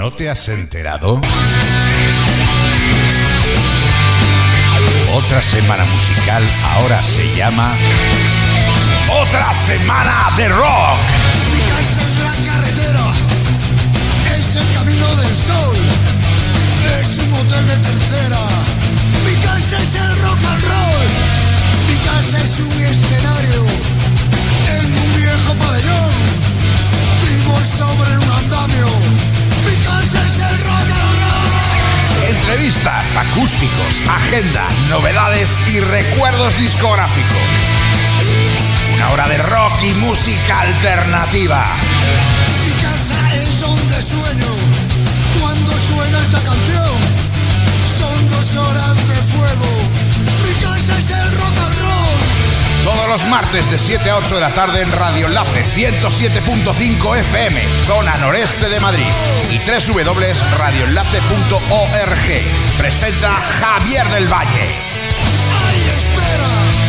¿No te has enterado? Otra semana musical ahora se llama Otra Semana de Rock. Mi casa es la carretera, es el camino del sol, es un hotel de tercera. Mi casa es el rock and roll, mi casa es un escenario en un viejo pabellón, vivo sobre un andamio. Mi casa es el rock and roll. Entrevistas, acústicos, agenda, novedades y recuerdos discográficos. Una hora de rock y música alternativa. Mi casa es donde sueño cuando suena esta canción. Son 2 horas de fuego. Mi casa es el rock and roll. Todos los martes de 7 a 8 de la tarde en Radio Enlace 107.5 FM, zona noreste de Madrid, y www.radioenlace.org. Presenta Javier del Valle. ¡Ay, espera!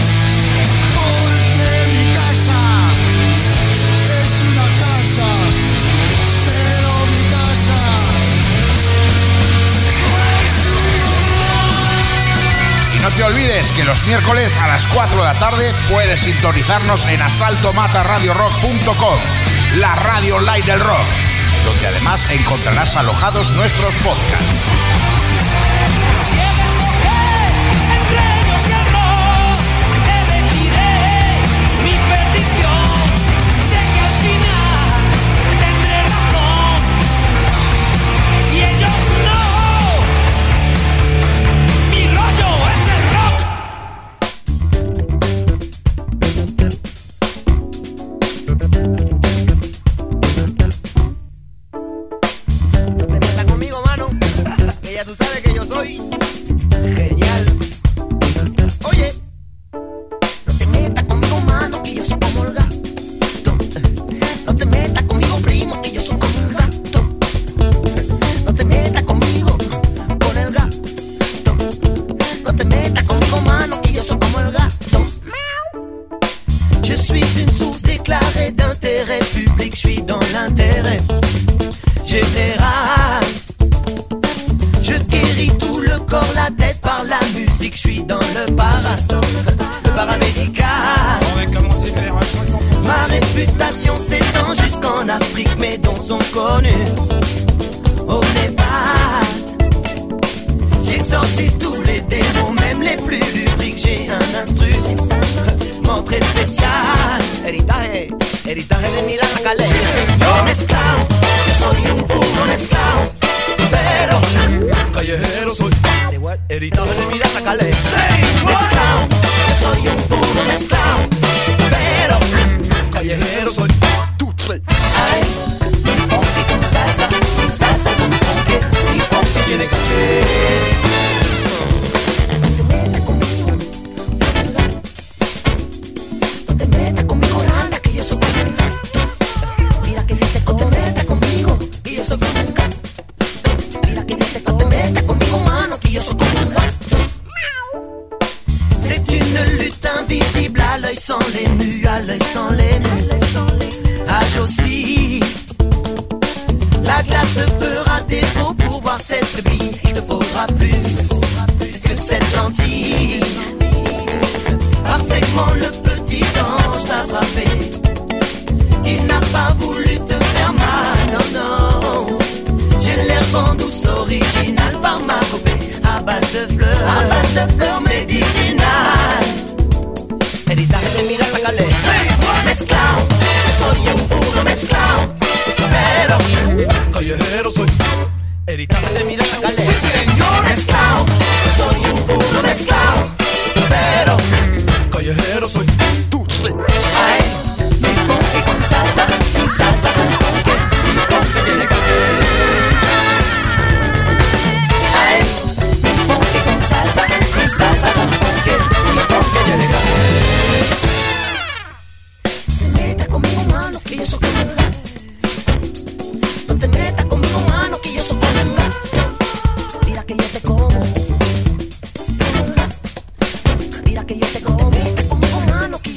Porque mi casa es una casa, pero mi casa es un... Y no te olvides que los miércoles a las 4 de la tarde puedes sintonizarnos en asaltomataradiorock.com, la radio online del rock, donde además encontrarás alojados nuestros podcasts. Tú sabes que yo soy genial. Oye, no te metas conmigo, mano, que yo soy como el gato. No te metas conmigo, primo, que yo soy como el gato. No te metas conmigo, con el gato. No te metas conmigo, mano, que yo soy como el gato. Je suis une source déclarée d'intérêt public. Je suis dans l'intérêt général. Je guéris tout le corps, la tête par la musique. Je suis dans le paramédical. On va commencer vers un chanson. Ma réputation s'étend jusqu'en Afrique. Mes dons sont connus au Népal. J'exorcise tous les démons, même les plus lubriques. J'ai un instrument très spécial. Heritaje de mi raza calé. Yo mezclao, soy un puro mezclao. Pero Callejero soy. heritaje de mi raza calé. Mezclao, soy un puro mezclao. Pero Callejero soy. ay, mi funky con salsa con funky. Mi funky tiene caché. No te metas conmigo, anda, que yo soy como un gato. Mira que yo te como. No te metas conmigo, que yo soy como un gato. Mira que yo te como. No te metas conmigo, mano, que yo soy como un gato. C'est une lutte invisible à l'œil sans les nus, à l'œil sans les nus. Âge aussi. La glace te fera défaut pour voir cette bille. Il te faudra plus que cette lentille. Par segment, le petit ange t'a frappé. Il n'a pas voulu te faire mal, non, non. J'ai l'air bon, douce, original, pharmacopée, à base de fleurs médicinales. Heritaje de mi raza calé. Mezclao, soy un puro mezclao. Pero Callejero soy. heritaje de mi raza calé. Sí, señor. Mezclao, soy un puro mezclao. Pero Callejero soy. ay, mi funky con salsa, mi salsa con funky. Mi funky tiene caché. Ay, mi funky con salsa, mi salsa con funky. Mi funky tiene caché. No te metas conmigo, mano, que yo soy como un gato. No te metas conmigo, mano, que yo soy como un gato. Mira que yo te como. Mira que yo te como. Conmigo, mano, que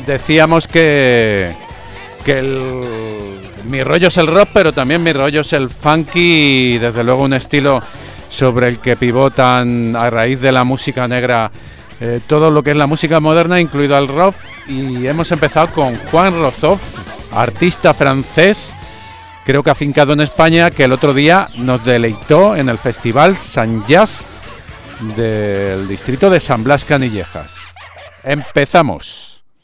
decíamos que mi rollo es el rock, pero también mi rollo es el funky y desde luego un estilo sobre el que pivotan a raíz de la música negra todo lo que es la música moderna, incluido el rock. Y hemos empezado con Juan Rozov, artista francés, creo que afincado en España, que el otro día nos deleitó en el Festival San Jazz del distrito de San Blas Canillejas. Empezamos.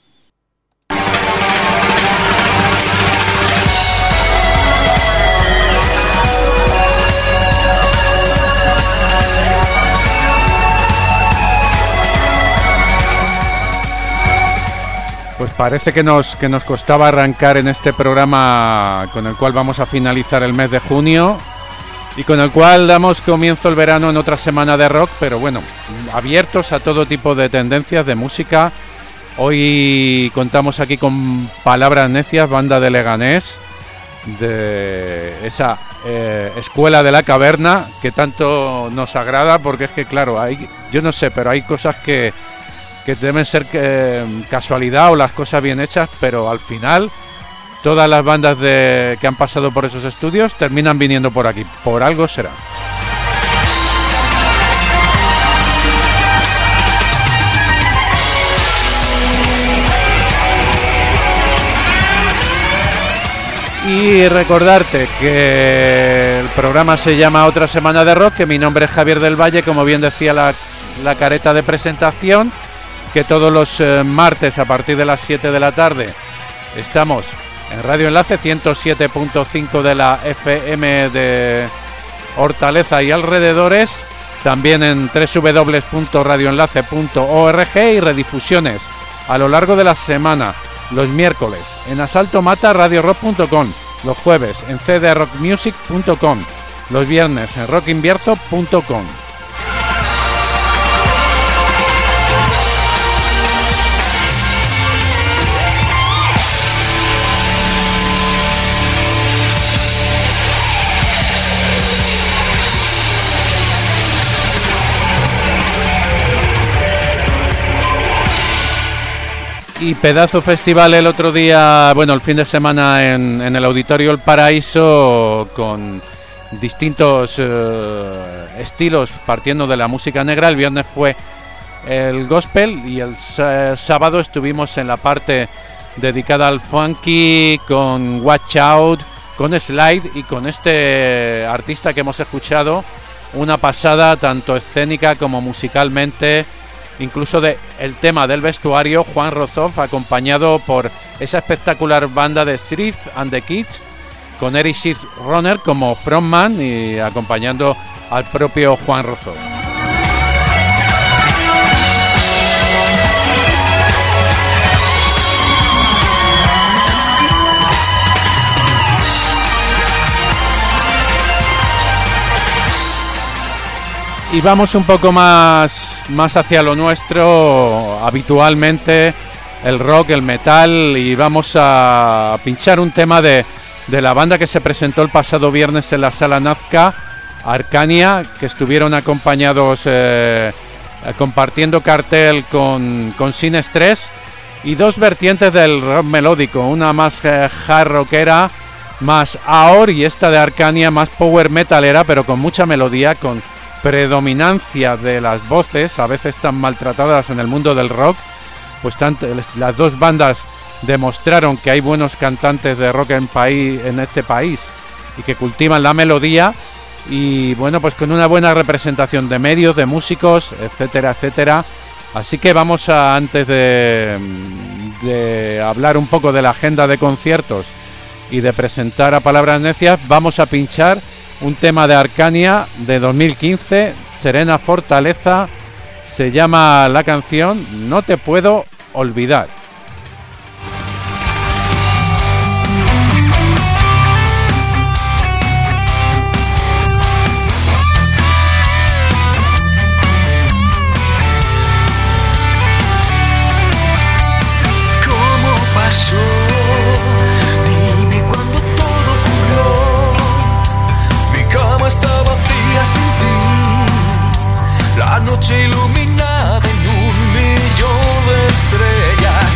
Pues parece que nos costaba arrancar en este programa con el cual vamos a finalizar el mes de junio y con el cual damos comienzo el verano en otra semana de rock, pero bueno, abiertos a todo tipo de tendencias de música. Hoy contamos aquí con Palabras Necias, banda de Leganés, de esa escuela de la caverna que tanto nos agrada, porque es que claro, yo no sé, pero hay cosas que deben ser casualidad o las cosas bien hechas, pero al final todas las bandas que han pasado por esos estudios terminan viniendo por aquí, por algo será. Y recordarte que el programa se llama Otra Semana de Rock, que mi nombre es Javier del Valle, como bien decía la careta de presentación, que todos los martes a partir de las 7 de la tarde estamos en Radio Enlace 107.5 de la FM de Hortaleza y alrededores, también en www.radioenlace.org y redifusiones a lo largo de la semana, los miércoles en asaltomata.radiorock.com, los jueves en cdrockmusic.com, los viernes en rockinvierzo.com. Y pedazo festival el otro día, bueno, el fin de semana en el Auditorio El Paraíso, con distintos estilos partiendo de la música negra. El viernes fue el gospel y el sábado estuvimos en la parte dedicada al funky con Watch Out, con Slide y con este artista que hemos escuchado, una pasada tanto escénica como musicalmente. Incluso el tema del vestuario, Juan Rozov, acompañado por esa espectacular banda de Shrift and the Kids, con Eric Sith Runner como frontman y acompañando al propio Juan Rozov. Y vamos un poco más hacia lo nuestro, habitualmente el rock, el metal, y vamos a pinchar un tema de la banda que se presentó el pasado viernes en la Sala Nazca, Arcania, que estuvieron acompañados compartiendo cartel con Sin Estrés, y dos vertientes del rock melódico, una más hard rockera, más AOR, y esta de Arcania más power metalera, pero con mucha melodía, con predominancia de las voces, a veces tan maltratadas en el mundo del rock. Pues las dos bandas demostraron que hay buenos cantantes de rock en este país y que cultivan la melodía, y bueno, pues con una buena representación de medios, de músicos, etcétera, etcétera. Así que vamos antes de hablar un poco de la agenda de conciertos y de presentar a Palabras Necias, vamos a pinchar un tema de Arcania de 2015, Serena Fortaleza, se llama la canción No te puedo olvidar. ¿Cómo pasó? Dime cuándo todo ocurrió. Mi cama está vacía sin ti, la noche iluminada en un millón de estrellas.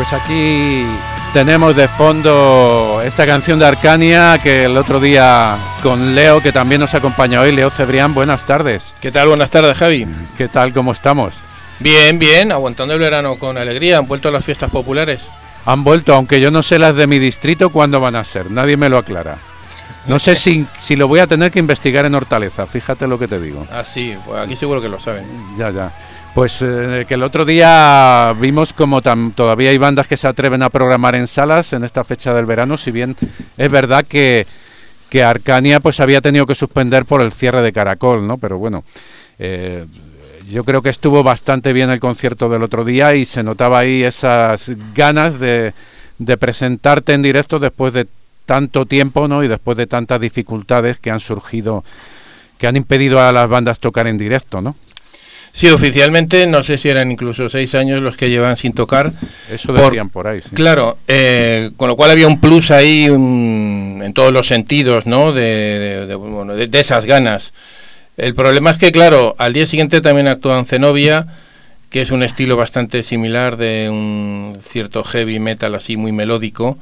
Pues aquí tenemos de fondo esta canción de Arcania que el otro día con Leo, que también nos acompaña hoy, Leo Cebrián, buenas tardes. ¿Qué tal? Buenas tardes, Javi. ¿Qué tal? ¿Cómo estamos? Bien, bien, aguantando el verano con alegría. Han vuelto las fiestas populares. Han vuelto, aunque yo no sé las de mi distrito cuándo van a ser, nadie me lo aclara. No sé si lo voy a tener que investigar en Hortaleza, fíjate lo que te digo. Ah, sí, pues aquí seguro que lo saben. Ya. Pues que el otro día vimos como todavía hay bandas que se atreven a programar en salas en esta fecha del verano, si bien es verdad que Arcania pues había tenido que suspender por el cierre de Caracol, ¿no? Pero bueno, yo creo que estuvo bastante bien el concierto del otro día y se notaba ahí esas ganas de presentarte en directo después de tanto tiempo, ¿no? Y después de tantas dificultades que han surgido, que han impedido a las bandas tocar en directo, ¿no? Sí, oficialmente no sé si eran incluso 6 años los que llevan sin tocar. Eso decían por ahí, sí. Claro, con lo cual había un plus ahí en todos los sentidos, ¿no? De esas ganas. El problema es que, claro, al día siguiente también actúan Zenobia, que es un estilo bastante similar de un cierto heavy metal así muy melódico,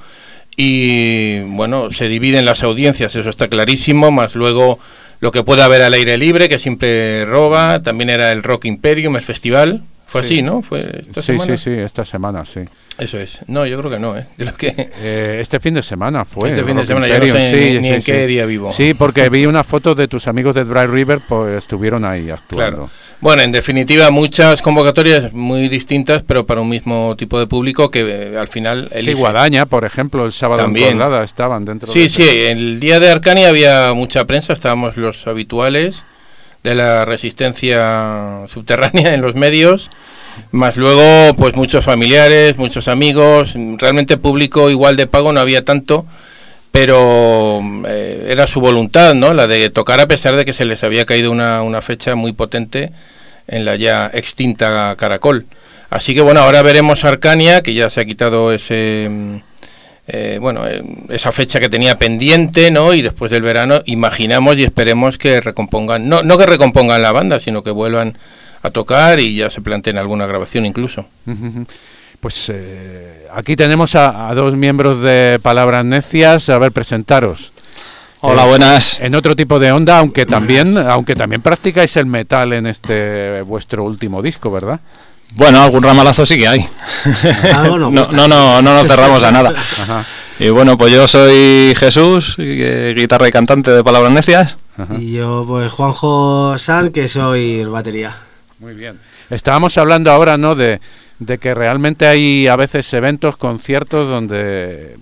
y bueno, se dividen las audiencias, eso está clarísimo, más luego lo que puede haber al aire libre, que siempre roba. También era el Rock Imperium, el festival. Fue así, ¿no? Fue esta semana. Sí, esta semana, sí. Eso es. No, yo creo que no, Creo que este fin de semana fue. Este fin de Rock semana, Imperium, yo no sé ni en sí. qué día vivo. Sí, porque vi una foto de tus amigos de Dry River, pues estuvieron ahí actuando. Claro. Bueno, en definitiva, muchas convocatorias muy distintas, pero para un mismo tipo de público que al final elige. Sí, Guadaña, por ejemplo, el sábado también. En Colada estaban dentro Sí, de... Sí, el día de Arcania había mucha prensa, estábamos los habituales de la resistencia subterránea en los medios, más luego pues muchos familiares, muchos amigos, realmente público igual de pago no había tanto, pero era su voluntad, ¿no? La de tocar a pesar de que se les había caído una fecha muy potente en la ya extinta Caracol. Así que bueno, ahora veremos Arcania, que ya se ha quitado esa fecha que tenía pendiente, ¿no? Y después del verano imaginamos y esperemos que recompongan, no que recompongan la banda, sino que vuelvan a tocar y ya se planteen alguna grabación incluso. Pues aquí tenemos a dos miembros de Palabras Necias. A ver, presentaros. Hola, buenas. En otro tipo de onda, aunque también practicáis el metal en este vuestro último disco, ¿verdad? Bueno, algún ramalazo sí que hay. No nos cerramos a nada. Ajá. Y bueno, pues yo soy Jesús, guitarra y cantante de Palabras Necias. Ajá. Y yo, pues Juanjo San, que soy el batería. Muy bien. Estábamos hablando ahora, ¿no?, de que realmente hay a veces eventos, conciertos donde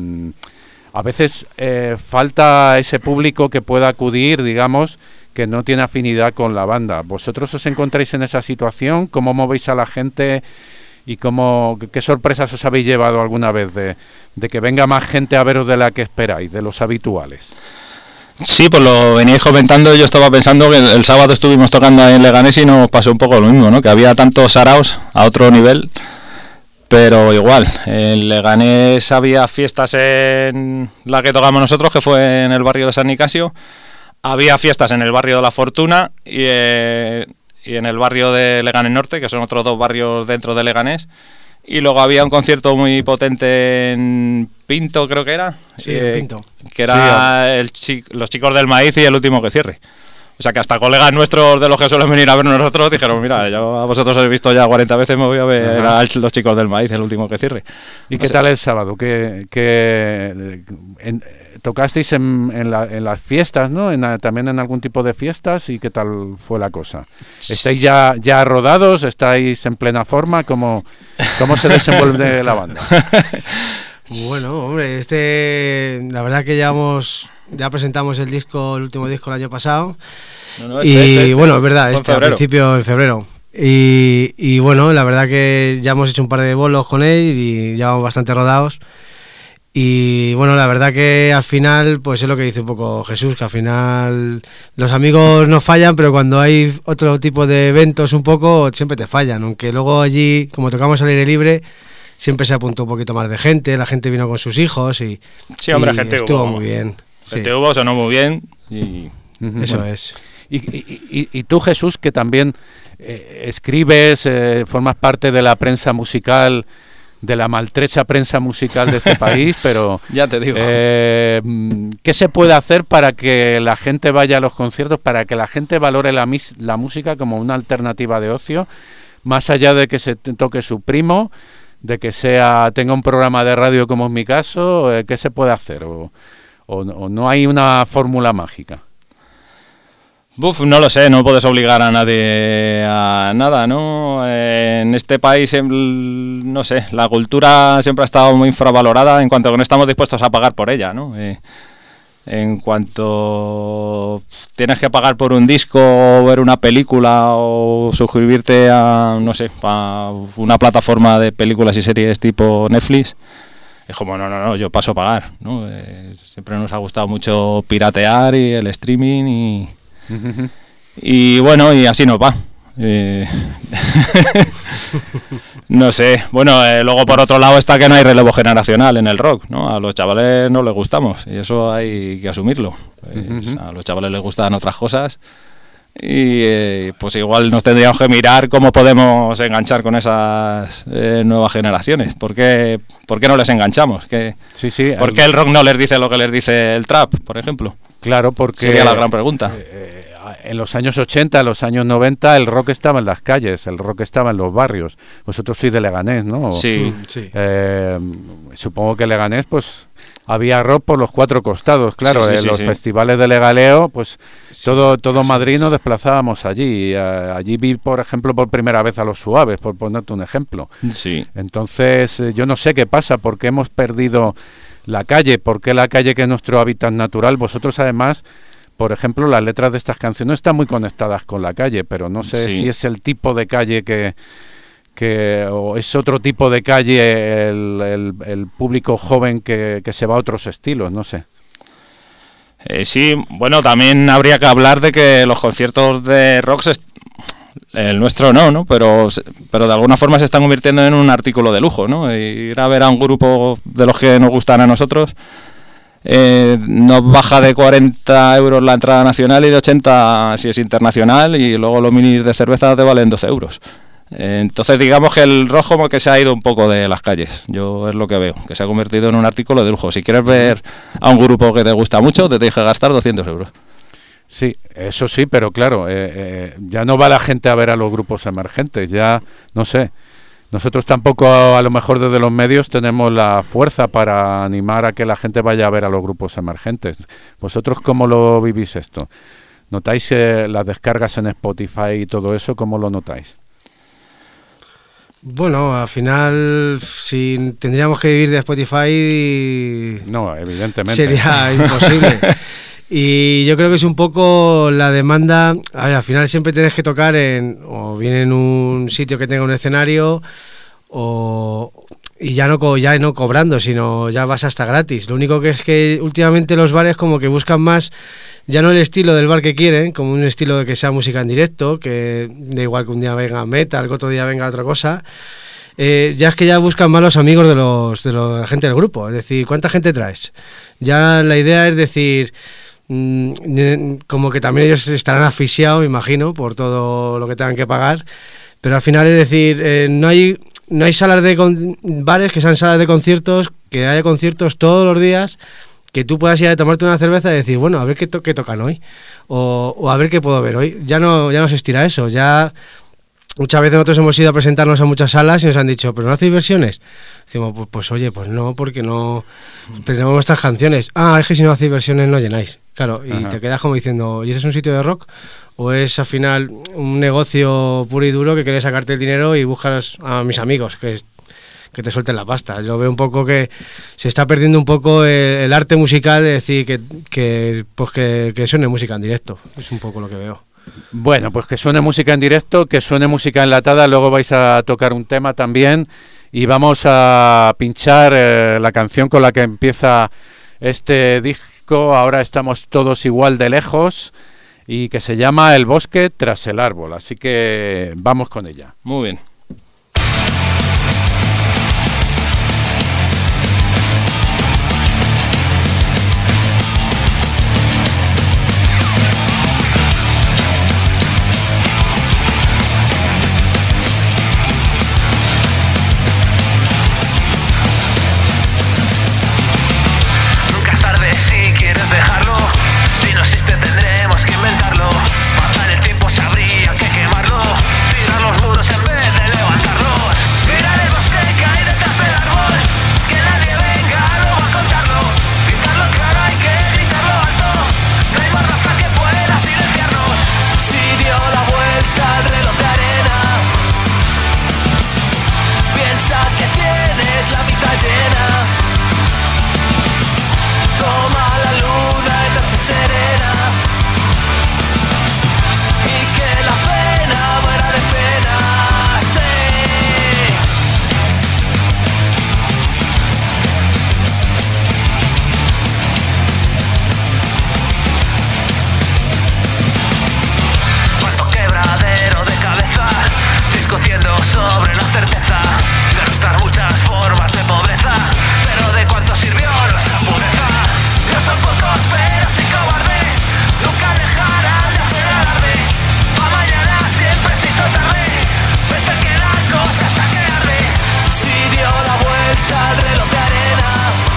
a veces falta ese público que pueda acudir, digamos, que no tiene afinidad con la banda. ¿Vosotros os encontráis en esa situación? ¿Cómo movéis a la gente? ¿Y qué sorpresas os habéis llevado alguna vez de que venga más gente a veros de la que esperáis, de los habituales? Sí, pues lo veníais comentando. Yo estaba pensando que el sábado estuvimos tocando en Leganés y nos pasó un poco lo mismo, ¿no? Que había tantos saraos a otro nivel, pero igual. En Leganés había fiestas en la que tocamos nosotros, que fue en el barrio de San Nicasio. Había fiestas en el barrio de La Fortuna y en el barrio de Leganés Norte, que son otros dos barrios dentro de Leganés. Y luego había un concierto muy potente en Pinto, creo que era. Sí, Pinto. Que era los Chicos del Maíz y el último que cierre. O sea que hasta colegas nuestros de los que suelen venir a ver nosotros dijeron, mira, yo a vosotros os he visto ya 40 veces, me voy a ver a los Chicos del Maíz, el último que cierre. ¿Y qué tal el sábado? ¿Tocasteis en las fiestas, ¿no? También en algún tipo de fiestas, ¿y qué tal fue la cosa? ¿Estáis ya rodados? ¿Estáis en plena forma? ¿Cómo se desenvuelve la banda? Bueno, hombre, la verdad que ya presentamos el último disco el año pasado. Bueno, es verdad, al principio en febrero. Y bueno, la verdad que ya hemos hecho un par de bolos con él y ya vamos bastante rodados. Y bueno, la verdad que al final, pues es lo que dice un poco Jesús, que al final los amigos no fallan, pero cuando hay otro tipo de eventos un poco, siempre te fallan. Aunque luego allí, como tocamos al aire libre, siempre se apuntó un poquito más de gente, la gente vino con sus hijos y, sí, hombre, gente estuvo muy bien. Gente hubo, sonó muy bien. Y eso es. Y tú, Jesús, que también escribes, formas parte de la prensa musical de la maltrecha prensa musical de este país, pero ya te digo. ¿Qué se puede hacer para que la gente vaya a los conciertos, para que la gente valore la música como una alternativa de ocio, más allá de que se toque su primo, de que tenga un programa de radio como es mi caso? ¿Qué se puede hacer? ¿O no hay una fórmula mágica? No lo sé, no puedes obligar a nadie a nada, ¿no? En este país, no sé, la cultura siempre ha estado muy infravalorada en cuanto a que no estamos dispuestos a pagar por ella, ¿no? En cuanto tienes que pagar por un disco o ver una película o suscribirte a, no sé, a una plataforma de películas y series tipo Netflix, es como, no, yo paso a pagar, ¿no? Siempre nos ha gustado mucho piratear y el streaming y bueno, y así nos va. No sé, bueno, luego por otro lado está que no hay relevo generacional en el rock, ¿no? A los chavales no les gustamos y eso hay que asumirlo. A los chavales les gustan otras cosas y pues igual nos tendríamos que mirar cómo podemos enganchar con esas nuevas generaciones. ¿Por qué no les enganchamos? Sí, ¿Por qué el rock no les dice lo que les dice el trap, por ejemplo? Claro, porque sería la gran pregunta. En los años 80, los años 90, el rock estaba en las calles, el rock estaba en los barrios. Vosotros sois de Leganés, ¿no? Sí. Supongo que Leganés, pues, había rock por los cuatro costados, claro. Sí, los festivales de legaleo, pues, todo Madrid nos desplazábamos allí. Allí vi, por ejemplo, por primera vez a Los Suaves, por ponerte un ejemplo. Sí. Entonces, yo no sé qué pasa, por qué hemos perdido la calle, por qué la calle, que es nuestro hábitat natural. Vosotros, además, por ejemplo, las letras de estas canciones están muy conectadas con la calle, pero no sé si es el tipo de calle o es otro tipo de calle el público joven que se va a otros estilos, no sé. Sí, bueno, también habría que hablar de que los conciertos de rock, el nuestro no, pero de alguna forma se están convirtiendo en un artículo de lujo, ¿no? Ir a ver a un grupo de los que nos gustan a nosotros, no baja de 40 euros la entrada nacional y de 80 si es internacional, y luego los minis de cerveza te valen 12 euros. Entonces digamos que el rock como que se ha ido un poco de las calles. Yo es lo que veo, que se ha convertido en un artículo de lujo. Si quieres ver a un grupo que te gusta mucho, te tienes que gastar 200 euros. Sí, eso sí, pero claro, ya no va la gente a ver a los grupos emergentes, ya no sé. Nosotros tampoco, a lo mejor desde los medios, tenemos la fuerza para animar a que la gente vaya a ver a los grupos emergentes. ¿Vosotros cómo lo vivís esto? ¿Notáis las descargas en Spotify y todo eso? ¿Cómo lo notáis? Bueno, al final, si tendríamos que vivir de Spotify... No, evidentemente. Sería imposible. Y yo creo que es un poco la demanda. A ver, al final siempre tienes que tocar o bien en un sitio que tenga un escenario, y ya no cobrando, sino ya vas hasta gratis. Lo único que es que últimamente los bares como que buscan más, ya no el estilo del bar que quieren, como un estilo de que sea música en directo, que da igual que un día venga metal, que otro día venga otra cosa. Ya es que ya buscan más los amigos de la gente del grupo. Es decir, ¿cuánta gente traes? Ya la idea es decir... como que también ellos estarán asfixiados, me imagino, por todo lo que tengan que pagar, pero al final es decir, no hay salas de bares que sean salas de conciertos, que haya conciertos todos los días, que tú puedas ir a tomarte una cerveza y decir, bueno, a ver qué tocan hoy, o a ver qué puedo ver hoy. Ya no se estira eso. Ya muchas veces nosotros hemos ido a presentarnos a muchas salas y nos han dicho, ¿pero no hacéis versiones? Decimos, pues oye, pues no, porque no tenemos nuestras canciones. Es que si no hacéis versiones no llenáis. Claro, y Ajá. Te quedas como diciendo, ¿y ese es un sitio de rock? ¿O es al final un negocio puro y duro que quieres sacarte el dinero y buscas a mis amigos que te suelten la pasta? Yo veo un poco que se está perdiendo un poco el arte musical, de decir que suene música en directo. Es un poco lo que veo. Bueno, pues que suene música en directo, que suene música enlatada. Luego vais a tocar un tema también y vamos a pinchar la canción con la que empieza este disco. Ahora estamos todos igual de lejos, y que se llama El bosque tras el árbol. Así que vamos con ella. Muy bien. serena y que la pena muera de pena, sí. Cuánto quebradero de cabeza, discutiendo sobre la certeza de nuestras muchas formas de pobreza, pero de cuánto sirvió nuestra pureza. No son pocos pero sí cobardes, nunca dejarán de hacer alarde. Pa' mañana siempre se hizo tarde, vete que la cosa está que arde. Si dio la vuelta al reloj de arena,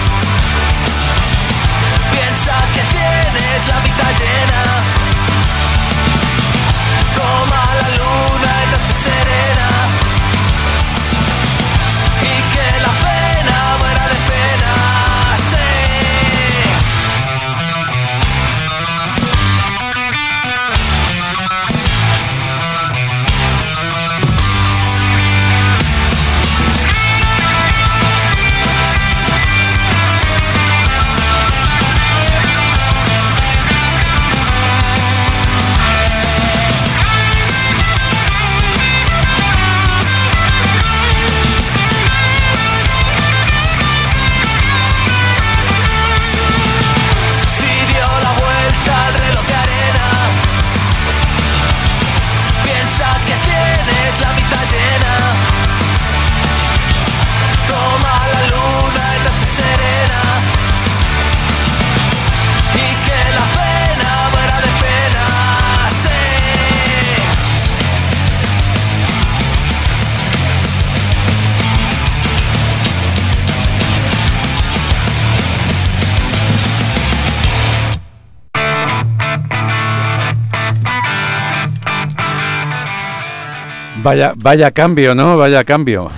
piensa que tienes la mitad llena. Toma la luna en noche serena y que la pena muera de pena, sí. Si dio la vuelta al reloj de arena, piensa que tienes la mitad llena. Toma la luna en noche serena y que la pena muera de pena, sí. Vaya cambio, ¿no? Vaya cambio.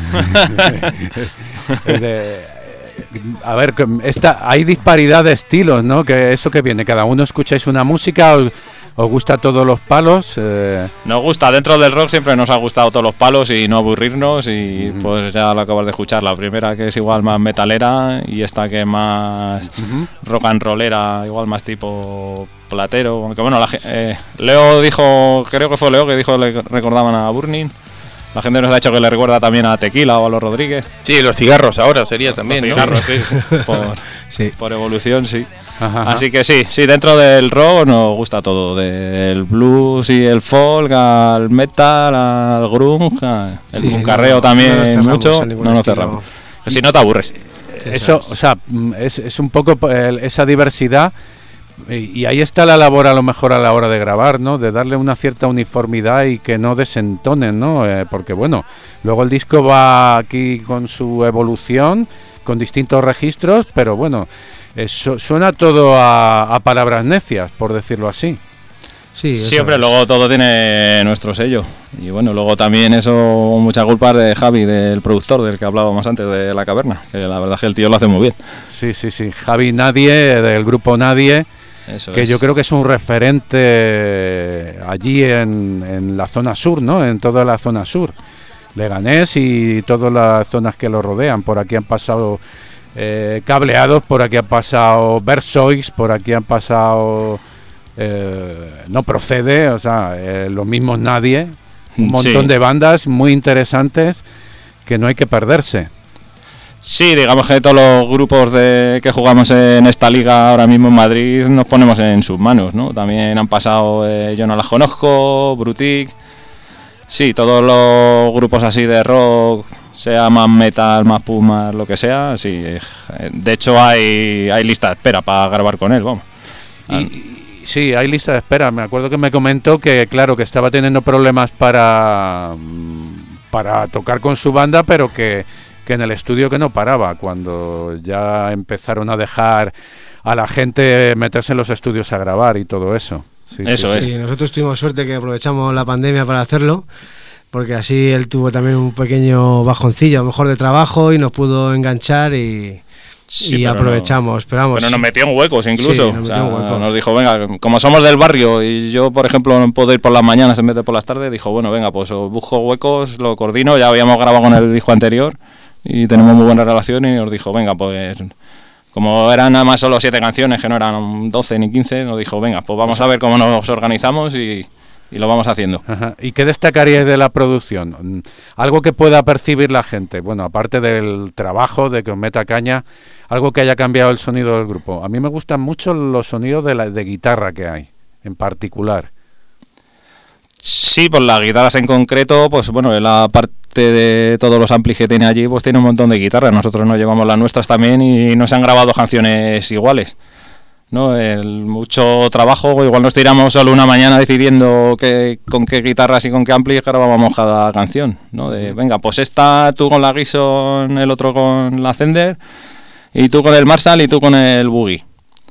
A ver, hay disparidad de estilos, ¿no? Que eso que viene, cada uno escucháis una música, os gusta todos los palos. Nos gusta, dentro del rock siempre nos ha gustado todos los palos y no aburrirnos y pues ya lo acabas de escuchar, la primera que es igual más metalera y esta que es más rock and rollera, igual más tipo platero, aunque bueno, Leo dijo, creo que fue Leo que dijo que le recordaban a Burning. La gente nos ha dicho que le recuerda también a Tequila o a los Rodríguez. Sí, los cigarros ahora sería también, los cigarros, ¿no? Sí. Por evolución, sí. Ajá. Así que sí, dentro del rock nos gusta todo, del blues y el folk, al metal, al grunge, el puncarreo también mucho, no nos cerramos. Que si no te aburres. Eso, o sea, es un poco esa diversidad. Y ahí está la labor a lo mejor a la hora de grabar, ¿no? De darle una cierta uniformidad y que no desentonen, ¿no? Porque bueno, luego el disco va aquí con su evolución, con distintos registros, pero bueno, suena todo a palabras necias, por decirlo así. Sí, hombre, luego todo tiene nuestro sello. Y bueno, luego también eso, mucha culpa de Javi, del productor, del que hablábamos antes, de La Caverna, que la verdad es que el tío lo hace muy bien. Sí, Javi Nadie, del grupo Nadie. Eso que es. Yo creo que es un referente allí en la zona sur, ¿no? En toda la zona sur, Leganés y todas las zonas que lo rodean. Por aquí han pasado Cableados, por aquí han pasado Versoix, por aquí han pasado No Procede, o sea, los mismos Nadie, un montón de bandas muy interesantes que no hay que perderse. Sí, digamos que todos los grupos que jugamos en esta liga ahora mismo en Madrid nos ponemos en sus manos, ¿no? También han pasado, yo no las conozco, Brutic, sí, todos los grupos así de rock, sea más metal, más punk, más lo que sea, sí. De hecho hay lista de espera para grabar con él, vamos. Sí, hay lista de espera. Me acuerdo que me comentó que, claro, que estaba teniendo problemas para tocar con su banda, pero que en el estudio que no paraba, cuando ya empezaron a dejar a la gente meterse en los estudios a grabar y todo eso. Eso es. Sí, nosotros tuvimos suerte que aprovechamos la pandemia para hacerlo, porque así él tuvo también un pequeño bajoncillo, a lo mejor de trabajo, y nos pudo enganchar y aprovechamos. Pero nos metió en huecos incluso. Sí, nos dijo, venga, como somos del barrio y yo, por ejemplo, no puedo ir por las mañanas en vez de por las tardes, dijo, bueno, venga, pues os busco huecos, lo coordino, ya habíamos grabado con el disco anterior y tenemos muy buena relación y nos dijo, venga, pues Como eran nada más solo 7 canciones, que no eran 12 ni 15, nos dijo, venga, pues vamos a ver cómo nos organizamos y lo vamos haciendo. Ajá. ¿Y qué destacaríais de la producción? Algo que pueda percibir la gente, bueno, aparte del trabajo, de que os meta caña, algo que haya cambiado el sonido del grupo. A mí me gustan mucho los sonidos de guitarra que hay, en particular. Sí, pues las guitarras en concreto, pues bueno, en la parte de todos los amplis que tiene allí, pues tiene un montón de guitarras. Nosotros nos llevamos las nuestras también y no se han grabado canciones iguales, ¿no? Mucho trabajo, igual nos tiramos solo una mañana decidiendo con qué guitarras y con qué amplis grabábamos cada canción, ¿no? Venga, pues esta tú con la Gibson, el otro con la Fender, y tú con el Marshall y tú con el Boogie.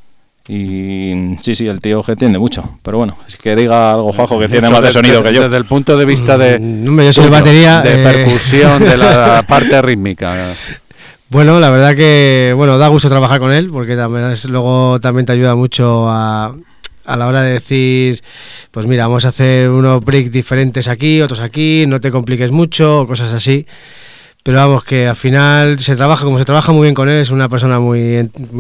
Y sí, el tío que entiende mucho, pero bueno, es que diga algo, Juanjo, que tiene más de sonido que yo. Desde el punto de vista yo soy de batería, de percusión, de la parte rítmica. Bueno, la verdad que da gusto trabajar con él, porque luego también te ayuda mucho a la hora de decir, pues mira, vamos a hacer unos breaks diferentes aquí, otros aquí, no te compliques mucho, cosas así. Pero vamos, que al final se trabaja muy bien con él, es una persona muy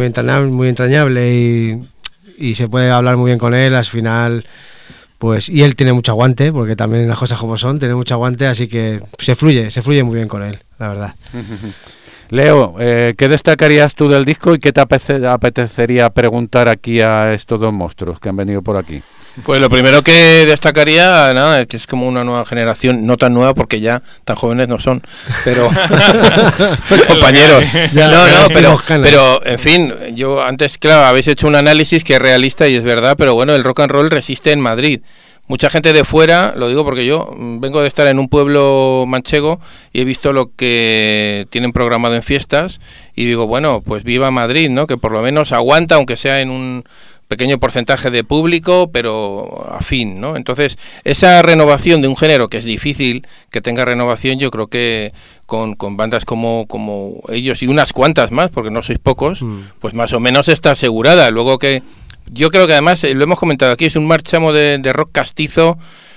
entrañable y se puede hablar muy bien con él, al final, pues, y él tiene mucho aguante, porque también las cosas como son, tiene mucho aguante, así que se fluye muy bien con él, la verdad. Leo, ¿qué destacarías tú del disco y qué te apetecería preguntar aquí a estos dos monstruos que han venido por aquí? Pues lo primero que destacaría, nada, es que es como una nueva generación, no tan nueva porque ya tan jóvenes no son, pero compañeros. Pero en fin, yo antes, claro, habéis hecho un análisis que es realista y es verdad, pero bueno, el rock and roll resiste en Madrid. Mucha gente de fuera, lo digo porque yo vengo de estar en un pueblo manchego y he visto lo que tienen programado en fiestas y digo, bueno, pues viva Madrid, ¿no? Que por lo menos aguanta, aunque sea en un pequeño porcentaje de público, pero afín, ¿no? Entonces, esa renovación de un género que es difícil que tenga renovación, yo creo que con bandas como ellos y unas cuantas más, porque no sois pocos, pues más o menos está asegurada. Luego que yo creo que además, lo hemos comentado aquí, es un marchamo de rock castizo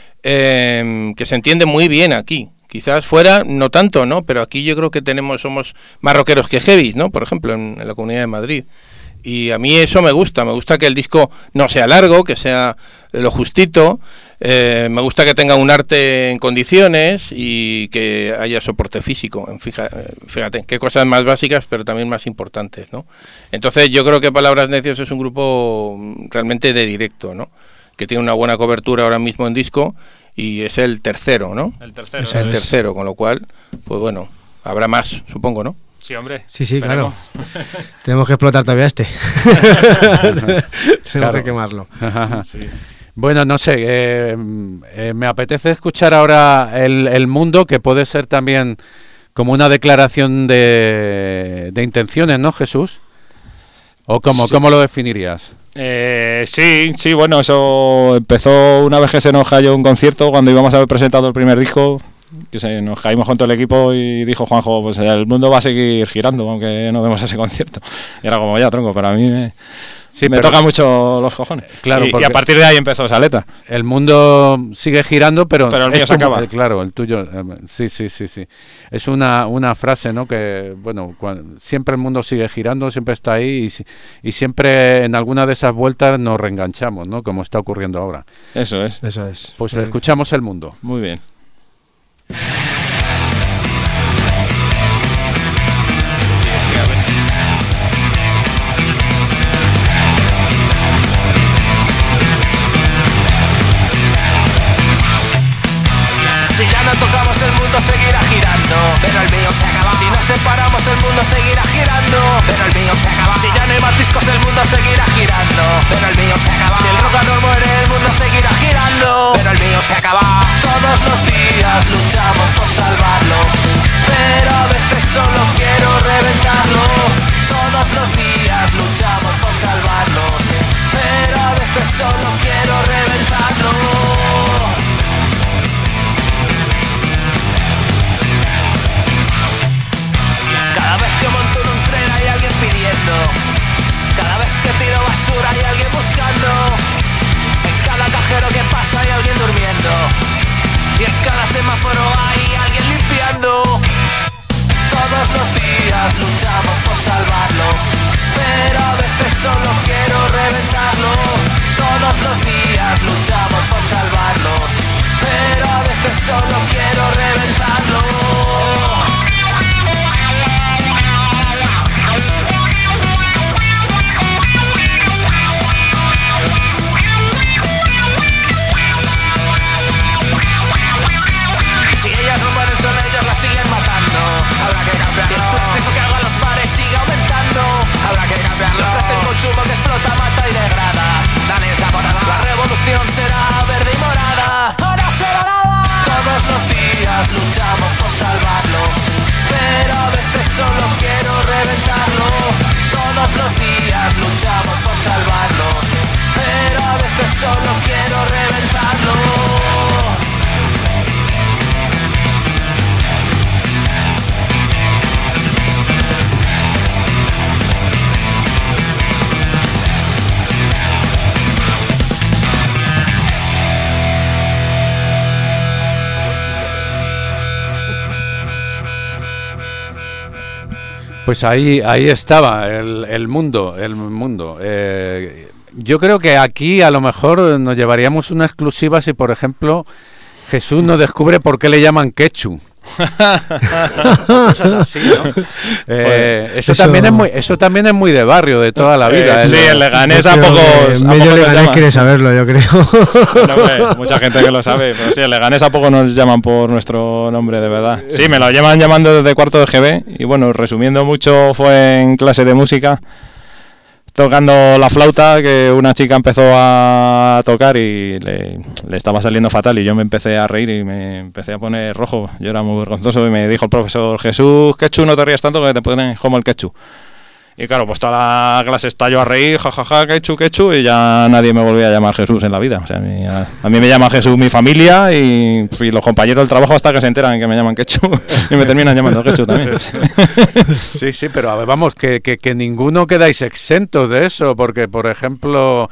que se entiende muy bien aquí. Quizás fuera no tanto, ¿no? Pero aquí yo creo que somos más rockeros que heavies, ¿no? Por ejemplo, en la Comunidad de Madrid. Y a mí eso me gusta que el disco no sea largo, que sea lo justito, me gusta que tenga un arte en condiciones y que haya soporte físico. Fíjate, qué cosas más básicas pero también más importantes, ¿no? Entonces yo creo que Palabras Necios es un grupo realmente de directo, ¿no? Que tiene una buena cobertura ahora mismo en disco y es el tercero, ¿no? El tercero. Es el tercero, con lo cual, pues bueno, habrá más, supongo, ¿no? Sí, hombre. Sí, claro. Tenemos que explotar todavía Tenemos que quemarlo. Sí. Bueno, no sé, me apetece escuchar ahora el Mundo, que puede ser también como una declaración de intenciones, ¿no, Jesús? ¿O cómo lo definirías? Sí, bueno, eso empezó una vez que se nos cayó un concierto, cuando íbamos a haber presentado el primer disco, que nos caímos con todo el equipo y dijo Juanjo, pues el mundo va a seguir girando aunque no vemos ese concierto. Y era como, ya tronco, pero a mí me toca mucho los cojones. Claro, y a partir de ahí empezó esa letra. El mundo sigue girando, pero el mío se acaba. Claro, el tuyo, sí. Es una frase, ¿no? Que, bueno, siempre el mundo sigue girando, siempre está ahí y siempre en alguna de esas vueltas nos reenganchamos, ¿no? Como está ocurriendo ahora. Eso es. Pues escuchamos El Mundo. Muy bien. Si ya no tocamos el mundo seguirá girando, pero el mío se acaba. Si nos separamos el mundo seguirá girando, pero el mío se acaba. Si ya no hay más discos el mundo seguirá girando, pero el mío se acaba. Si el rock and roll muere el mundo seguirá girando, pero el mío se acaba. Todos los días luchamos por salvarlo, pero a veces solo quiero reventarlo. Todos los días luchamos por salvarlo, pero a veces solo quiero reventarlo. Cada vez que monto en un tren hay alguien pidiendo, cada vez que tiro basura hay alguien buscando, en cada cajero que pasa hay alguien durmiendo, y en cada semáforo hay alguien limpiando. Todos los días luchamos por salvarlo, pero a veces solo quiero reventarlo. Todos los días luchamos por salvarlo, pero a veces solo quiero reventarlo. Si ellas no mueren, son ellos, las siguen matando. Habrá que cambiarlo. Si el plástico que haga los bares sigue aumentando, habrá que cambiarlo. Si ofrece el consumo que explota, mata y degrada, dale esa morada. La revolución será verde y morada. Ahora será nada. Todos los días luchamos por salvarlo, pero a veces solo quiero reventarlo. Todos los días luchamos por salvarlo, pero a veces solo quiero reventarlo. Pues ahí estaba el mundo. Yo creo que aquí a lo mejor nos llevaríamos una exclusiva si, por ejemplo, Jesús nos descubre por qué le llaman Quechu. Cosas así, ¿no? Eso también es muy de barrio, de toda la vida. Sí, el leganés a poco. Medio leganés quiere saberlo, yo creo. No, mucha gente que lo sabe, pero sí, el leganés a poco nos llaman por nuestro nombre de verdad. Sí, me lo llevan llamando desde cuarto de GB. Y bueno, resumiendo mucho, fue en clase de música, tocando la flauta, que una chica empezó a tocar y le estaba saliendo fatal, y yo me empecé a reír y me empecé a poner rojo. Yo era muy vergonzoso y me dijo el profesor: Jesús, Quechu, no te rías tanto que te pones como el Quechu. Y claro, pues toda la clase estalló a reír, jajaja, Quechu, Quechu, y ya nadie me volvía a llamar Jesús en la vida. O sea, a mí me llama Jesús mi familia y los compañeros del trabajo hasta que se enteran que me llaman Quechu y me terminan llamando Quechu también. Sí, pero a ver, vamos, que ninguno quedáis exentos de eso, porque, por ejemplo,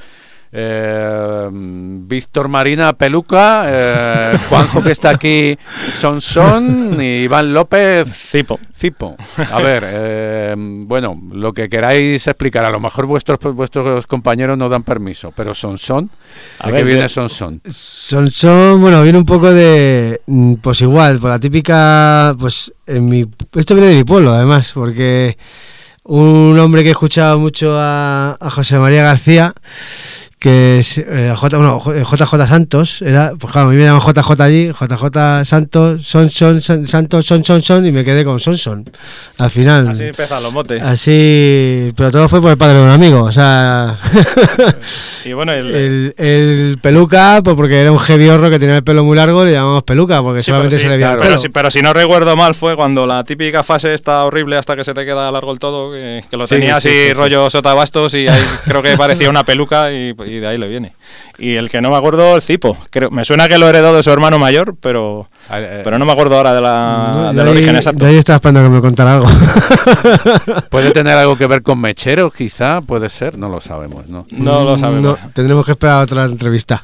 Víctor Marina Peluca, Juanjo que está aquí Son y Iván López Cipo. A ver, bueno, lo que queráis explicar, a lo mejor vuestros compañeros no dan permiso, pero Son, ¿de qué viene Son? Son, bueno, viene un poco de, pues igual, por la típica, pues esto viene de mi pueblo además, porque un hombre que he escuchado mucho a José María García, que es JJ Santos, era, pues claro, a mí me llaman JJ allí, JJ Santos, Son, y me quedé con Son, al final. Así empiezan los motes. Así, pero todo fue por el padre de un amigo, o sea. Y bueno, el Peluca, pues porque era un heaviorro que tenía el pelo muy largo, le llamamos Peluca, porque sí, solamente se le veía el pelo. Pero si no recuerdo mal, fue cuando la típica fase está horrible hasta que se te queda largo el todo, que lo tenía así rollo sotabastos, y ahí creo que parecía una peluca y de ahí le viene. Y el que no me acuerdo, el Cipo. Me suena que lo heredó de su hermano mayor, pero no me acuerdo ahora del origen exacto. De ahí estaba esperando que me contara algo. ¿Puede tener algo que ver con mecheros, quizá? Puede ser, no lo sabemos, ¿no? No lo sabemos. No, tendremos que esperar a otra entrevista.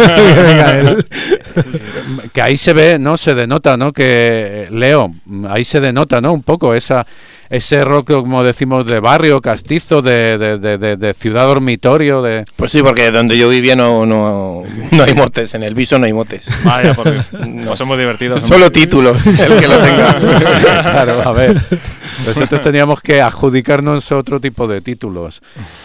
Que ahí se ve, ¿no? Se denota, ¿no? Que, Leo, ahí se denota, ¿no? Un poco ese rock, como decimos, de barrio, castizo, de ciudad dormitorio, Pues sí, porque donde yo vivía no hay motes, en el Viso no hay motes. Vaya, por Dios. No somos divertidos. Solo títulos, el que lo tenga. Claro, a ver. Nosotros teníamos que adjudicarnos otro tipo de títulos.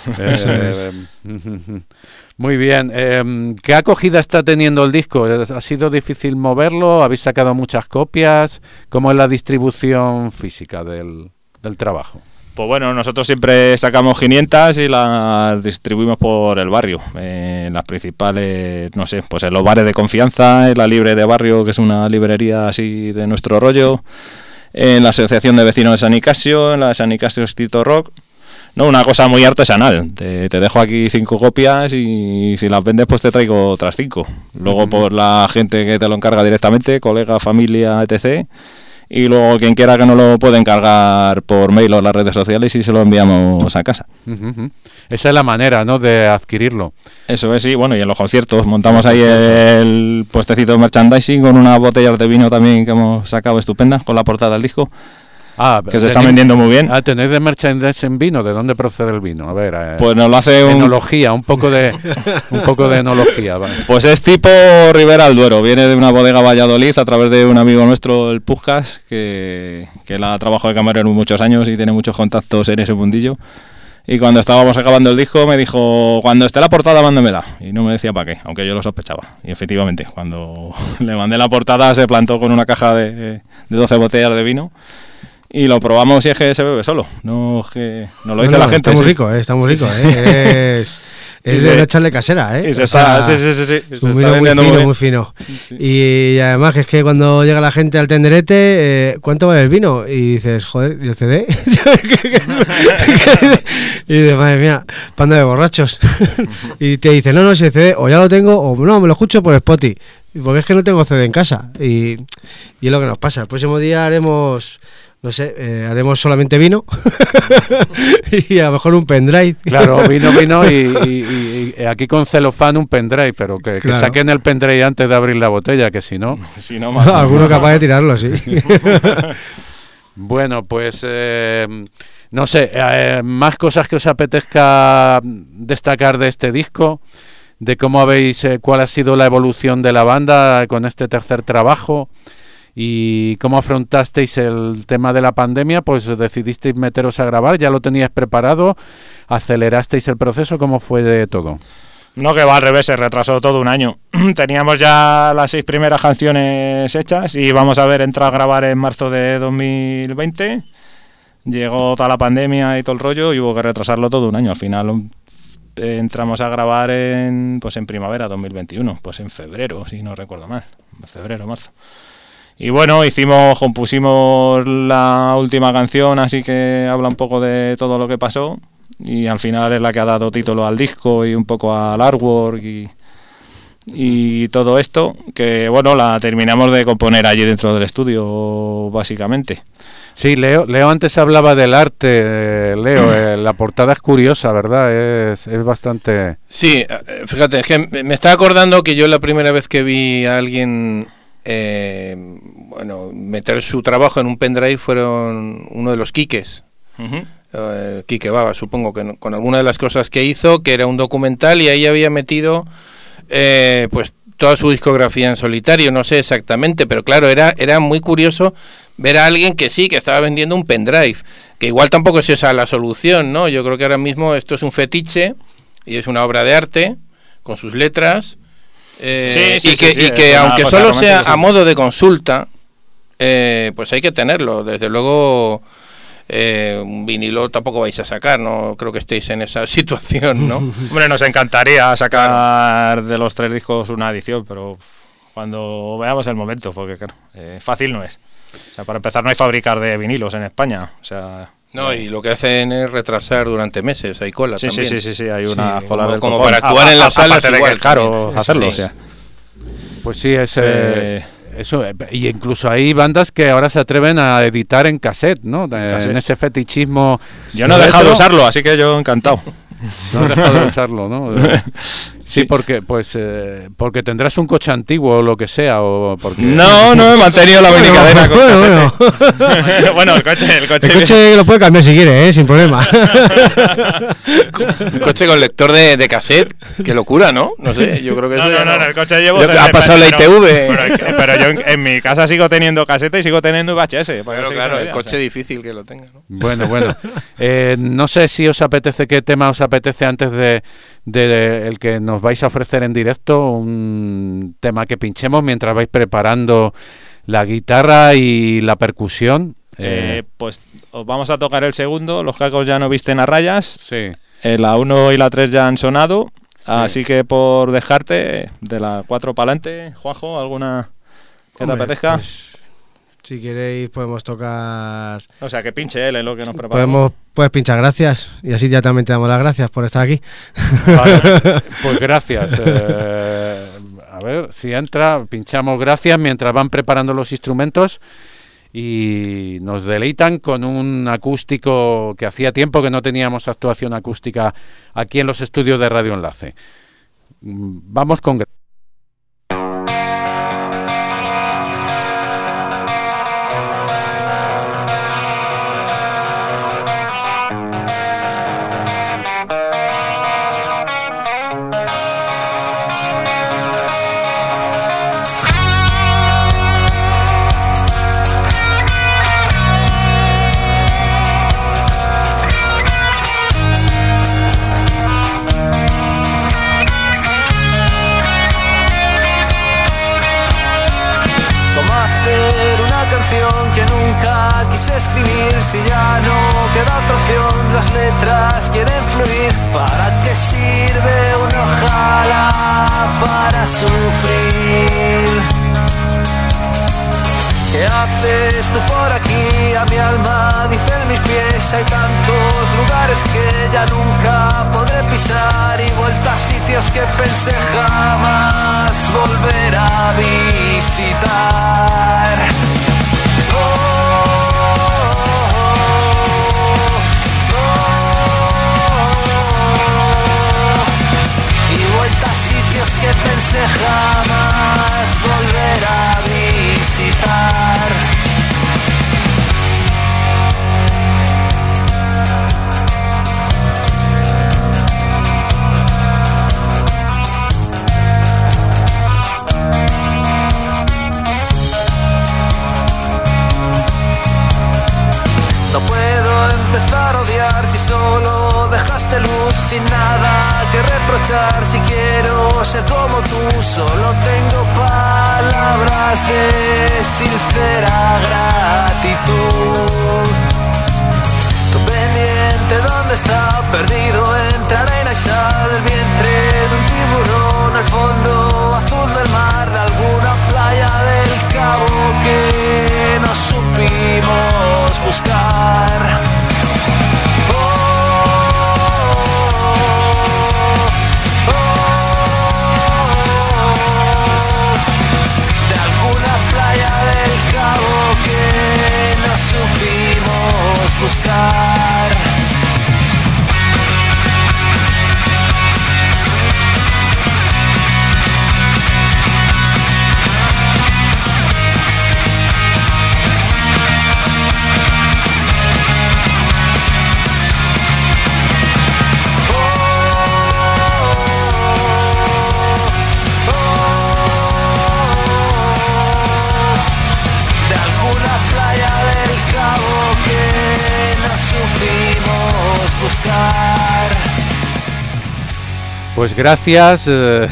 Muy bien. ¿Qué acogida está teniendo el disco? ¿Ha sido difícil moverlo? ¿Habéis sacado muchas copias? ¿Cómo es la distribución física del trabajo? Pues bueno, nosotros siempre sacamos 500 y las distribuimos por el barrio, en las principales, no sé, pues en los bares de confianza, en la Libre de Barrio, que es una librería así de nuestro rollo, en la Asociación de Vecinos de San Nicasio, en la de San Nicasio Street Rock. No, una cosa muy artesanal. Te dejo aquí 5 copias y si las vendes pues te traigo otras 5. Luego por la gente que te lo encarga directamente, colega, familia, etc. Y luego quien quiera que nos lo puede encargar por mail o en las redes sociales y se lo enviamos a casa. Esa es la manera, ¿no?, de adquirirlo. Eso es, sí. Bueno, y en los conciertos montamos ahí el puestecito de merchandising con unas botellas de vino también que hemos sacado estupendas con la portada del disco. que se están vendiendo muy bien. ¿Tenéis de merchandise en vino? ¿De dónde procede el vino? A ver, pues nos lo hace enología, un poco de enología. Vale. Pues es tipo Ribera del Duero, viene de una bodega Valladolid a través de un amigo nuestro, el Puskas, que la ha trabajado de camarero muchos años y tiene muchos contactos en ese mundillo. Y cuando estábamos acabando el disco me dijo, cuando esté la portada mándamela. Y no me decía para qué, aunque yo lo sospechaba. Y efectivamente, cuando le mandé la portada se plantó con una caja de 12 botellas de vino. Y lo probamos y es que se bebe solo. No, que nos lo dice la gente. Está muy rico, está muy rico. Es de no echarle casera, Y se está, sí. Un vino muy fino. Sí. Y además que es que cuando llega la gente al tenderete, ¿cuánto vale el vino? Y dices, joder, ¿y el CD? Y dices, madre mía, panda de borrachos. Y te dice, no, si el CD o ya lo tengo o no, me lo escucho por Spotify. Porque es que no tengo CD en casa. Y es lo que nos pasa. El próximo día haremos... No sé, haremos solamente vino y a lo mejor un pendrive. Claro, vino y aquí con celofán un pendrive, pero que saquen el pendrive antes de abrir la botella, que si no... alguno capaz de tirarlo, sí. Bueno, pues no sé, más cosas que os apetezca destacar de este disco, de cómo cuál ha sido la evolución de la banda con este tercer trabajo. ¿Y cómo afrontasteis el tema de la pandemia? Pues decidisteis meteros a grabar, ¿ya lo teníais preparado? ¿Acelerasteis el proceso? ¿Cómo fue de todo? No, que va al revés, se retrasó todo un año. Teníamos ya las 6 primeras canciones hechas y íbamos a entrar a grabar en marzo de 2020. Llegó toda la pandemia y todo el rollo y hubo que retrasarlo todo un año. Al final entramos a grabar en primavera 2021, pues en febrero, si no recuerdo mal, febrero, marzo. Y bueno, compusimos la última canción, así que habla un poco de todo lo que pasó. Y al final es la que ha dado título al disco y un poco al artwork y todo esto. Que bueno, la terminamos de componer allí dentro del estudio, básicamente. Sí, Leo antes hablaba del arte, Leo. La portada es curiosa, ¿verdad? Es bastante... Sí, fíjate, es que me estaba acordando que yo la primera vez que vi a alguien... meter su trabajo en un pendrive fueron uno de los Quiques, Quique Baba, supongo que con alguna de las cosas que hizo, que era un documental y ahí había metido pues toda su discografía en solitario, no sé exactamente, pero claro, era muy curioso ver a alguien que estaba vendiendo un pendrive, que igual tampoco es esa la solución, ¿no? Yo creo que ahora mismo esto es un fetiche y es una obra de arte con sus letras. Y que aunque solo sea a modo de consulta, pues hay que tenerlo. Desde luego, un vinilo tampoco vais a sacar, no creo que estéis en esa situación, ¿no? Hombre, nos encantaría sacar de los 3 discos una edición, pero cuando veamos el momento, porque claro, fácil no es. O sea, para empezar, no hay fábricas de vinilos en España, o sea... No, y lo que hacen es retrasar durante meses, hay cola también. Sí, hay una cola del como para actuar en las salas igual. De que es caro hacerlo, o sea. Pues sí, eso, y incluso hay bandas que ahora se atreven a editar en cassette, ¿no? En ese fetichismo. Yo no he dejado de usarlo, así que yo encantado. No has dejado de usarlo, ¿no? Sí, porque tendrás un coche antiguo o lo que sea, o porque... No, he mantenido la minicadena con casete. Bueno, el coche lo puede cambiar si quiere, sin problema. Un coche con lector de cassette, qué locura, ¿no? No sé, yo creo que no, en el coche llevo... Ha pasado la ITV. Pero yo en mi casa sigo teniendo casete y sigo teniendo VHS. Claro, el coche difícil que lo tenga, ¿no? Bueno. No sé si os apetece, qué tema os apetece antes de el que nos vais a ofrecer en directo, un tema que pinchemos mientras vais preparando la guitarra y la percusión. Pues os vamos a tocar el segundo, los cacos ya no visten a rayas. Sí. La 1 y la 3 ya han sonado, sí. Así que por dejarte, de la 4 para adelante, Juanjo, ¿alguna que te apetezca? Pues, si queréis podemos tocar... O sea, que pinche él en lo que nos preparamos. Puedes pinchar gracias y así ya también te damos las gracias por estar aquí. Vale, pues gracias. A ver, si entra, pinchamos gracias mientras van preparando los instrumentos y nos deleitan con un acústico que hacía tiempo que no teníamos actuación acústica aquí en los estudios de Radio Enlace. Vamos con... quise escribir si ya no queda otra opción? Las letras quieren fluir. ¿Para qué sirve una hojalata para sufrir? ¿Qué haces tú por aquí? A mi alma dicen mis pies. Hay tantos lugares que ya nunca podré pisar, y vuelta a sitios que pensé jamás volver a visitar. Y vuelta a sitios que pensé jamás volver a visitar. No puedo empezar a odiar si solo dejaste luz, sin nada que reprochar. Si quiero ser como tú, solo tengo palabras de sincera gratitud. Tu pendiente, ¿dónde está? Perdido entre arena y sal, el vientre de un tiburón, el fondo azul del mar, de alguna playa del Cabo que no supimos buscar. De alguna playa del Cabo que no supimos buscar. Pues gracias.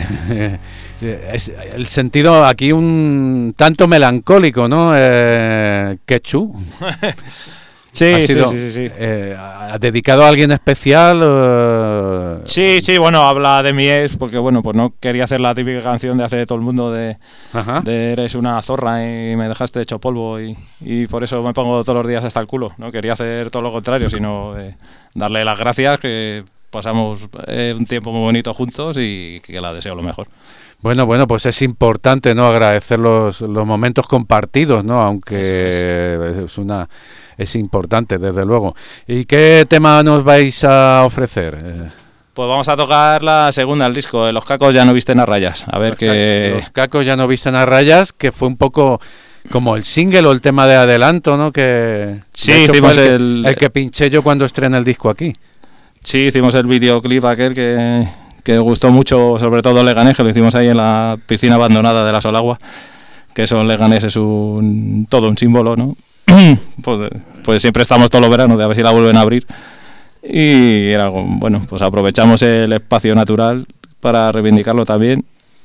Es el sentido aquí un tanto melancólico, ¿no? Quechu. Sí. ¿Dedicado a alguien especial? Sí, bueno, habla de mi ex, porque bueno, pues no quería hacer la típica canción de hace todo el mundo de eres una zorra y me dejaste hecho polvo, y por eso me pongo todos los días hasta el culo. No quería hacer todo lo contrario, sino darle las gracias, que pasamos un tiempo muy bonito juntos y que la deseo lo mejor. Bueno, pues es importante, ¿no?, agradecer los momentos compartidos, ¿no?, aunque es importante, desde luego. ¿Y qué tema nos vais a ofrecer? Pues vamos a tocar la segunda del disco, Los cacos ya no visten a rayas. A ver qué... Los cacos ya no visten a rayas, que fue un poco como el single o el tema de adelanto, ¿no? Que sí, de hecho hicimos fue el que pinché yo cuando estrené el disco aquí. Sí, hicimos el videoclip aquel que gustó mucho, sobre todo Leganés, que lo hicimos ahí en la piscina abandonada de la Solagua, que eso en Leganés es todo un símbolo, ¿no? Pues siempre estamos todos los veranos de a ver si la vuelven a abrir, y era bueno, pues aprovechamos el espacio natural para reivindicarlo también.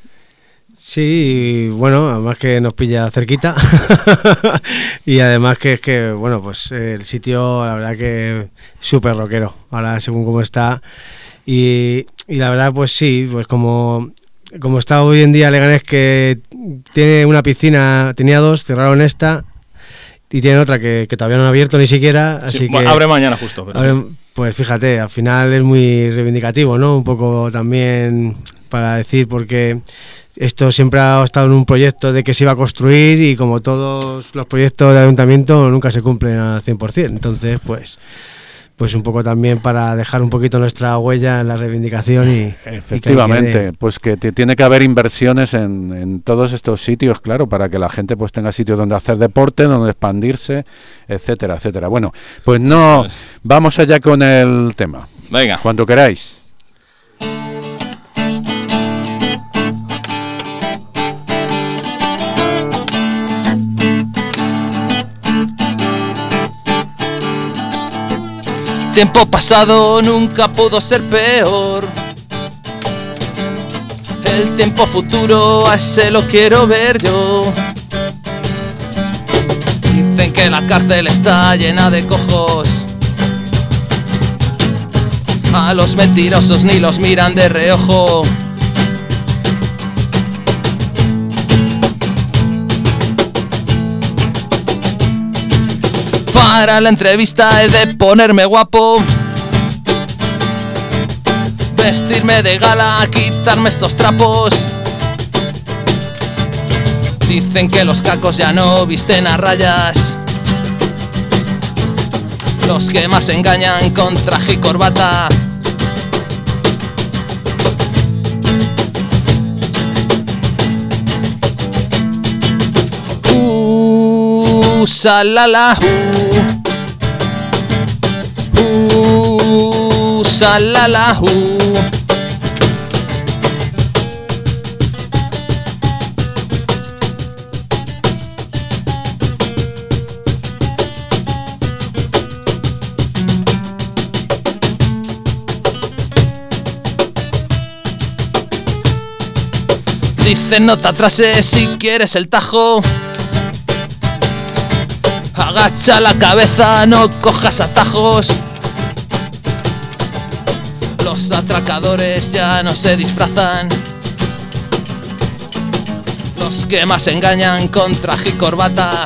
Sí, bueno, además que nos pilla cerquita y además que es que, bueno, pues el sitio, la verdad que súper rockero, ahora según cómo está, y la verdad pues sí, pues como está hoy en día Leganés, que tiene una piscina, tenía dos, cerraron esta y tiene otra que todavía no han abierto ni siquiera, así sí, que abre mañana justo. Pero... pues fíjate, al final es muy reivindicativo, ¿no? Un poco también para decir, porque esto siempre ha estado en un proyecto de que se iba a construir, y como todos los proyectos de ayuntamiento nunca se cumplen al 100%, entonces pues un poco también para dejar un poquito nuestra huella en la reivindicación y efectivamente, pues que tiene que haber inversiones en todos estos sitios, claro, para que la gente pues tenga sitios donde hacer deporte, donde expandirse, etcétera, etcétera. Bueno, pues vamos allá con el tema. Venga, cuando queráis. Tiempo pasado nunca pudo ser peor. El tiempo futuro, a ese lo quiero ver yo. Dicen que la cárcel está llena de cojos. A los mentirosos ni los miran de reojo. Para la entrevista he de ponerme guapo, vestirme de gala, quitarme estos trapos. Dicen que los cacos ya no visten a rayas, los que más engañan con traje y corbata. Salala, salala, Dicen no te atrases si quieres el tajo. Agacha la cabeza, no cojas atajos. Los atracadores ya no se disfrazan, los que más engañan con traje y corbata.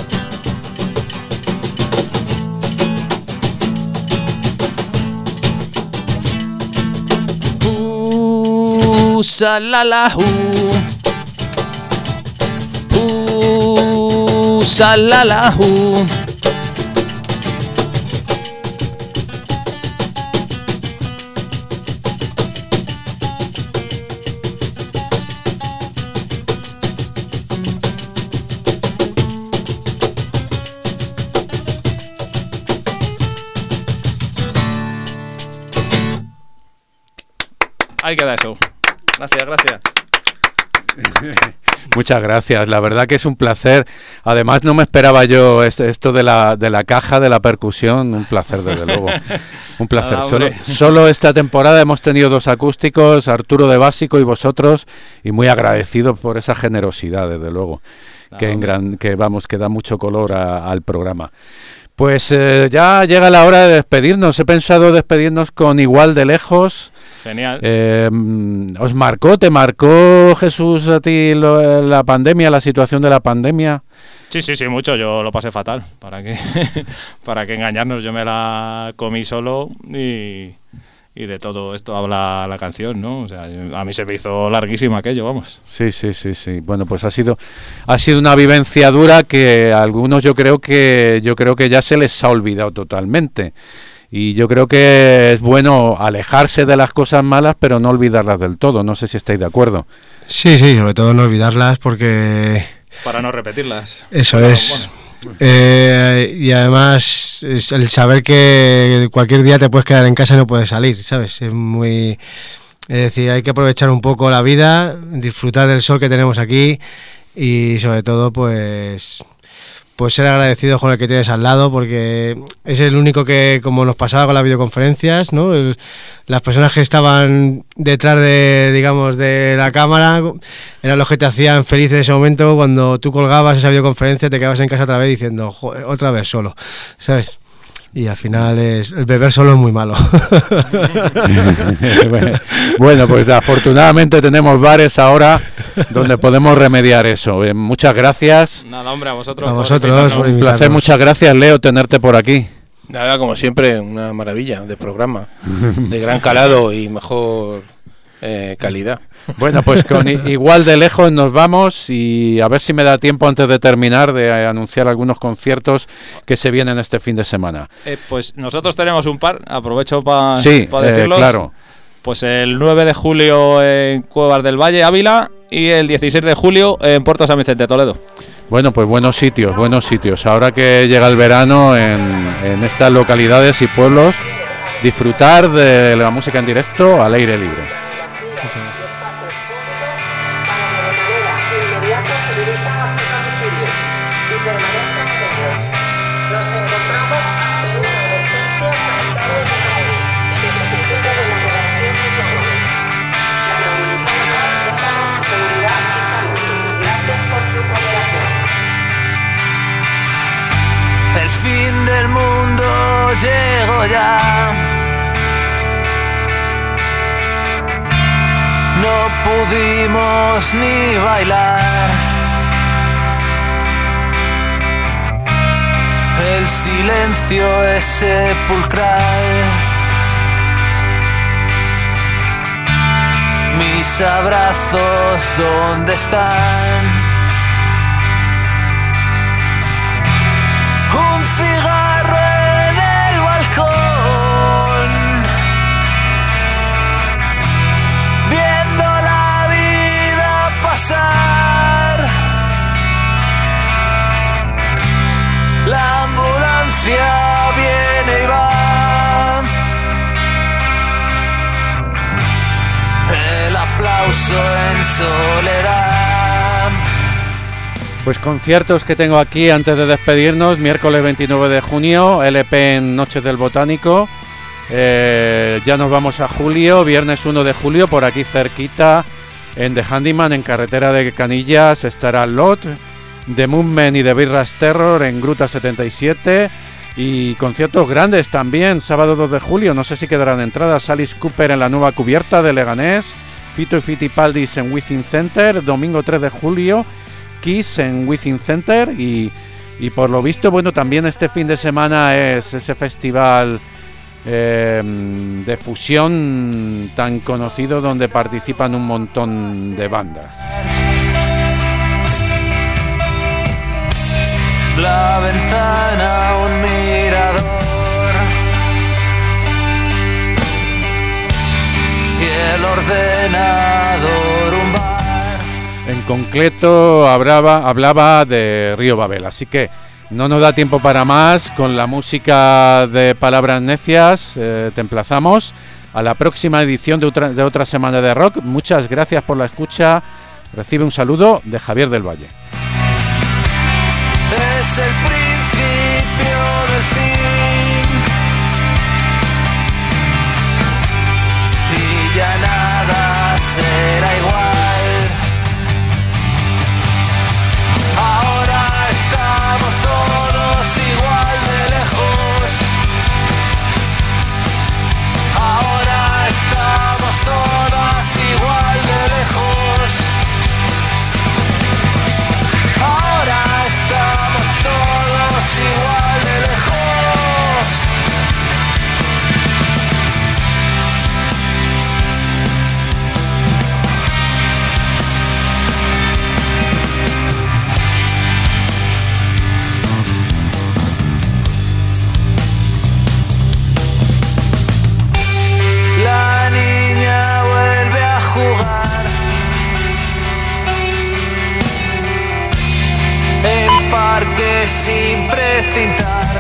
Salala, salala, Ahí queda eso. Gracias, gracias. Muchas gracias, la verdad que es un placer. Además no me esperaba yo esto de la caja, de la percusión, un placer desde luego. Un placer. Solo esta temporada hemos tenido 2 acústicos, Arturo de Básico y vosotros, y muy agradecidos por esa generosidad desde luego, que da mucho color al programa. Pues ya llega la hora de despedirnos. He pensado despedirnos con Igual de Lejos. Genial. ¿Te marcó, Jesús, a ti la pandemia, la situación de la pandemia? Sí, mucho. Yo lo pasé fatal. ¿Para qué engañarnos? Yo me la comí solo y de todo esto habla la canción, ¿no? O sea, a mí se me hizo larguísimo aquello, vamos. Sí. Bueno, pues ha sido una vivencia dura que a algunos yo creo que ya se les ha olvidado totalmente. Y yo creo que es bueno alejarse de las cosas malas, pero no olvidarlas del todo. No sé si estáis de acuerdo. Sí, sobre todo no olvidarlas porque... Para no repetirlas. Eso es. Bueno. Y además es el saber que cualquier día te puedes quedar en casa y no puedes salir, ¿sabes? Es decir, hay que aprovechar un poco la vida, disfrutar del sol que tenemos aquí y sobre todo pues ser agradecido con el que tienes al lado, porque es el único que, como nos pasaba con las videoconferencias, ¿no? Las personas que estaban detrás de la cámara eran los que te hacían feliz en ese momento. Cuando tú colgabas esa videoconferencia te quedabas en casa otra vez diciendo, joder, otra vez solo, ¿sabes? Y al final el beber solo es muy malo. Bueno, pues afortunadamente tenemos bares ahora donde podemos remediar eso. Muchas gracias. Nada, hombre, a vosotros. A vosotros. Un placer, muchas gracias, Leo, tenerte por aquí. Nada, como siempre, una maravilla de programa, de gran calado y mejor calidad. Bueno, pues con Igual de Lejos nos vamos y a ver si me da tiempo antes de terminar de anunciar algunos conciertos que se vienen este fin de semana. Pues nosotros tenemos un par, aprovecho para decirlos. Claro. Pues el 9 de julio en Cuevas del Valle, Ávila, y el 16 de julio en Puerto San Vicente, Toledo. Bueno, pues buenos sitios. Ahora que llega el verano en estas localidades y pueblos, disfrutar de la música en directo al aire libre. llego ya. No pudimos ni bailar. El silencio es sepulcral. Mis abrazos, ¿dónde están? Un cigarro en el balcón, viendo la vida pasar. La ambulancia viene y va. El aplauso en soledad. Pues conciertos que tengo aquí antes de despedirnos. Miércoles 29 de junio, LP en Noches del Botánico. Ya nos vamos a julio, viernes 1 de julio, por aquí cerquita, en The Handyman, en carretera de Canillas, estará Lot, The Movement y The Birras Terror en Gruta 77. Y conciertos grandes también, sábado 2 de julio, no sé si quedarán entradas. Alice Cooper en la Nueva Cubierta de Leganés, Fito y Fitipaldis en Within Center, domingo 3 de julio, Kiss en Within Center. Y por lo visto, bueno, también este fin de semana es ese festival de fusión tan conocido donde participan un montón de bandas. La ventana, un mirador, y el ordenador, un bar. En concreto hablaba de Río Babel, así que no nos da tiempo para más. Con la música de Palabras Necias te emplazamos a la próxima edición de otra semana de rock. Muchas gracias por la escucha. Recibe un saludo de Javier del Valle. Es el principio del fin y ya nada será igual. Ahora estamos todos igual de lejos. Ahora estamos todas igual de lejos. Ahora estamos todos igual de lejos. La niña vuelve a jugar en parques sin precintar.